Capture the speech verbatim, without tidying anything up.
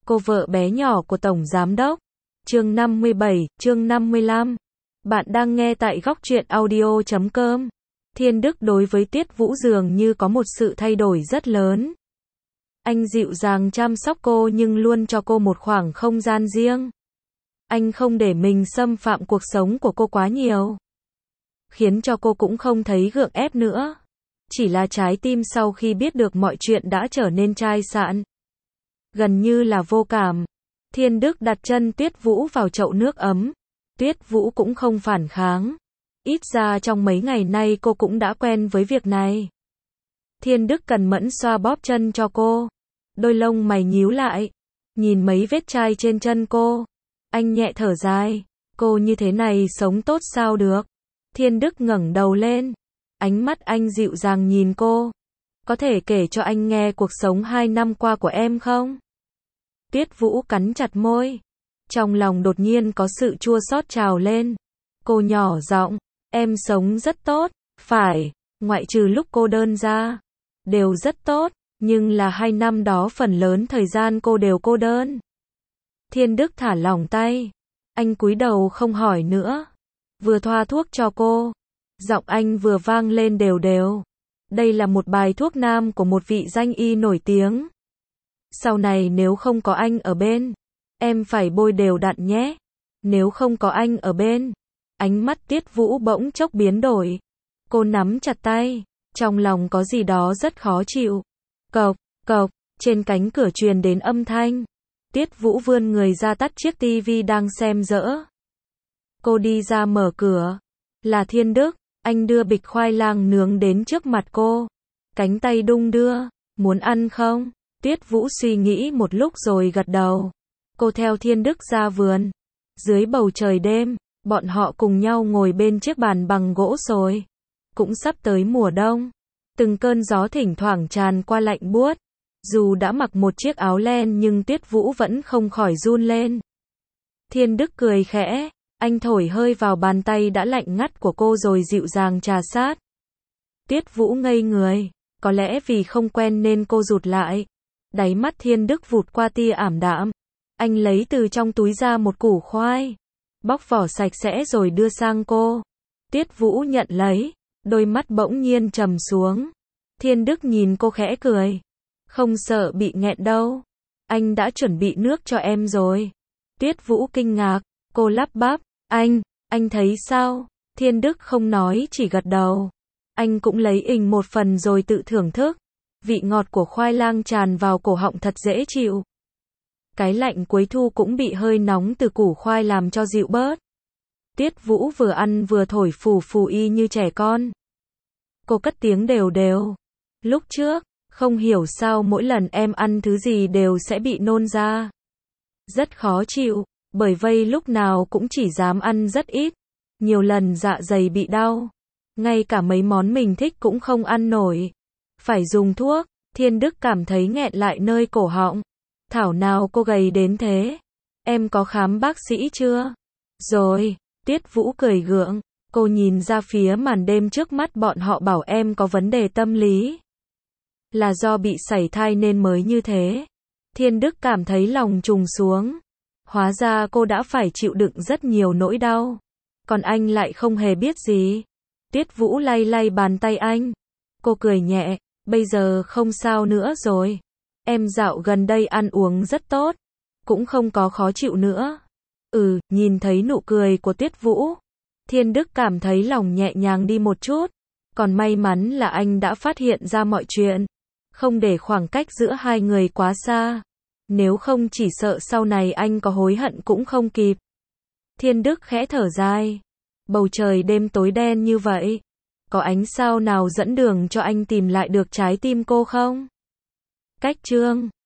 cô vợ bé nhỏ của Tổng Giám Đốc. Chương năm mươi bảy, chương năm mươi lăm. Bạn đang nghe tại góc truyện audio chấm com. Thiên Đức đối với Tiết Vũ dường như có một sự thay đổi rất lớn. Anh dịu dàng chăm sóc cô nhưng luôn cho cô một khoảng không gian riêng. Anh không để mình xâm phạm cuộc sống của cô quá nhiều, khiến cho cô cũng không thấy gượng ép nữa. Chỉ là trái tim sau khi biết được mọi chuyện đã trở nên chai sạn, gần như là vô cảm. Thiên Đức đặt chân Tuyết Vũ vào chậu nước ấm. Tuyết Vũ cũng không phản kháng. Ít ra trong mấy ngày nay cô cũng đã quen với việc này. Thiên Đức cẩn mẫn xoa bóp chân cho cô. Đôi lông mày nhíu lại, nhìn mấy vết chai trên chân cô. Anh nhẹ thở dài. Cô như thế này sống tốt sao được? Thiên Đức ngẩng đầu lên. Ánh mắt anh dịu dàng nhìn cô. Có thể kể cho anh nghe cuộc sống hai năm qua của em không? Tuyết Vũ cắn chặt môi. Trong lòng đột nhiên có sự chua xót trào lên. Cô nhỏ giọng, em sống rất tốt, phải, ngoại trừ lúc cô đơn ra, đều rất tốt, nhưng là hai năm đó phần lớn thời gian cô đều cô đơn. Thiên Đức thả lỏng tay. Anh cúi đầu không hỏi nữa. Vừa thoa thuốc cho cô, giọng anh vừa vang lên đều đều. Đây là một bài thuốc nam của một vị danh y nổi tiếng. Sau này nếu không có anh ở bên, em phải bôi đều đặn nhé. Nếu không có anh ở bên. Ánh mắt Tiết Vũ bỗng chốc biến đổi. Cô nắm chặt tay, trong lòng có gì đó rất khó chịu. Cộc, cộc, trên cánh cửa truyền đến âm thanh. Tiết Vũ vươn người ra tắt chiếc tivi đang xem dỡ. Cô đi ra mở cửa. Là Thiên Đức. Anh đưa bịch khoai lang nướng đến trước mặt cô. Cánh tay đung đưa. Muốn ăn không? Tiết Vũ suy nghĩ một lúc rồi gật đầu. Cô theo Thiên Đức ra vườn. Dưới bầu trời đêm, bọn họ cùng nhau ngồi bên chiếc bàn bằng gỗ sồi. Cũng sắp tới mùa đông. Từng cơn gió thỉnh thoảng tràn qua lạnh buốt. Dù đã mặc một chiếc áo len nhưng Tiết Vũ vẫn không khỏi run lên. Thiên Đức cười khẽ. Anh thổi hơi vào bàn tay đã lạnh ngắt của cô rồi dịu dàng trà sát. Tiết Vũ ngây người. Có lẽ vì không quen nên cô rụt lại. Đáy mắt Thiên Đức vụt qua tia ảm đạm. Anh lấy từ trong túi ra một củ khoai. Bóc vỏ sạch sẽ rồi đưa sang cô. Tiết Vũ nhận lấy. Đôi mắt bỗng nhiên trầm xuống. Thiên Đức nhìn cô khẽ cười. Không sợ bị nghẹn đâu. Anh đã chuẩn bị nước cho em rồi. Tiết Vũ kinh ngạc. Cô lắp bắp. Anh, anh thấy sao? Thiên Đức không nói chỉ gật đầu. Anh cũng lấy ình một phần rồi tự thưởng thức. Vị ngọt của khoai lang tràn vào cổ họng thật dễ chịu. Cái lạnh cuối thu cũng bị hơi nóng từ củ khoai làm cho dịu bớt. Tiết Vũ vừa ăn vừa thổi phù phù y như trẻ con. Cô cất tiếng đều đều. Lúc trước, không hiểu sao mỗi lần em ăn thứ gì đều sẽ bị nôn ra. Rất khó chịu, bởi vậy lúc nào cũng chỉ dám ăn rất ít. Nhiều lần dạ dày bị đau. Ngay cả mấy món mình thích cũng không ăn nổi. Phải dùng thuốc. Thiên Đức cảm thấy nghẹn lại nơi cổ họng. Thảo nào cô gầy đến thế. Em có khám bác sĩ chưa? Rồi. Tiết Vũ cười gượng. Cô nhìn ra phía màn đêm trước mắt, bọn họ bảo em có vấn đề tâm lý. Là do bị sảy thai nên mới như thế. Thiên Đức cảm thấy lòng trùng xuống. Hóa ra cô đã phải chịu đựng rất nhiều nỗi đau. Còn anh lại không hề biết gì. Tiết Vũ lay lay bàn tay anh. Cô cười nhẹ. Bây giờ không sao nữa rồi. Em dạo gần đây ăn uống rất tốt. Cũng không có khó chịu nữa. Ừ, nhìn thấy nụ cười của Tiết Vũ. Thiên Đức cảm thấy lòng nhẹ nhàng đi một chút. Còn may mắn là anh đã phát hiện ra mọi chuyện. Không để khoảng cách giữa hai người quá xa. Nếu không chỉ sợ sau này anh có hối hận cũng không kịp. Thiên Đức khẽ thở dài. Bầu trời đêm tối đen như vậy. Có ánh sao nào dẫn đường cho anh tìm lại được trái tim cô không? Cách chương